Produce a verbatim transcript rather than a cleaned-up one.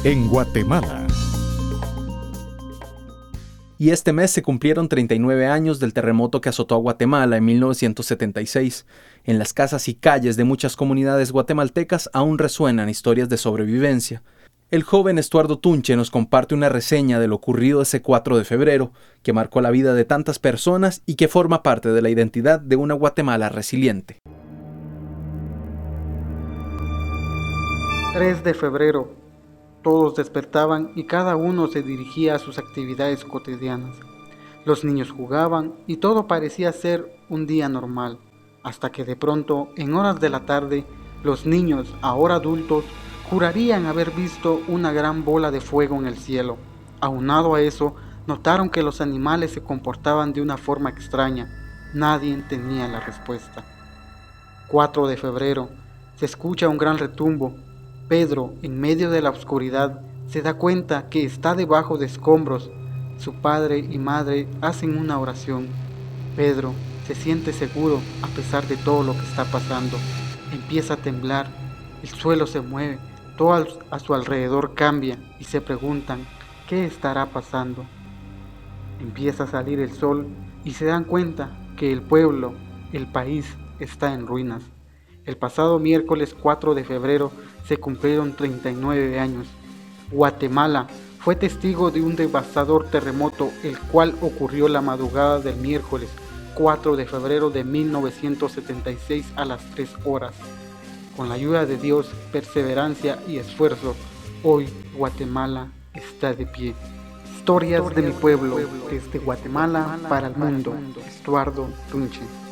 en Guatemala. Y este mes se cumplieron treinta y nueve años del terremoto que azotó a Guatemala en mil novecientos setenta y seis. En las casas y calles de muchas comunidades guatemaltecas aún resuenan historias de sobrevivencia. El joven Estuardo Tunche nos comparte una reseña de lo ocurrido ese cuatro de febrero, que marcó la vida de tantas personas y que forma parte de la identidad de una Guatemala resiliente. tres de febrero. Todos despertaban y cada uno se dirigía a sus actividades cotidianas. Los niños jugaban y todo parecía ser un día normal, hasta que de pronto, en horas de la tarde, los niños, ahora adultos, jurarían haber visto una gran bola de fuego en el cielo. Aunado a eso, notaron que los animales se comportaban de una forma extraña. Nadie tenía la respuesta. cuatro de febrero. Se escucha un gran retumbo. Pedro, en medio de la oscuridad, se da cuenta que está debajo de escombros. Su padre y madre hacen una oración. Pedro se siente seguro a pesar de todo lo que está pasando. Empieza a temblar, el suelo se mueve, todo a su alrededor cambia y se preguntan, ¿qué estará pasando? Empieza a salir el sol y se dan cuenta que el pueblo, el país, está en ruinas. El pasado miércoles cuatro de febrero se cumplieron treinta y nueve años. Guatemala fue testigo de un devastador terremoto, el cual ocurrió la madrugada del miércoles cuatro de febrero de mil novecientos setenta y seis a las tres horas. Con la ayuda de Dios, perseverancia y esfuerzo, hoy Guatemala está de pie. Historias de mi pueblo, desde Guatemala para el mundo. Estuardo Tunche.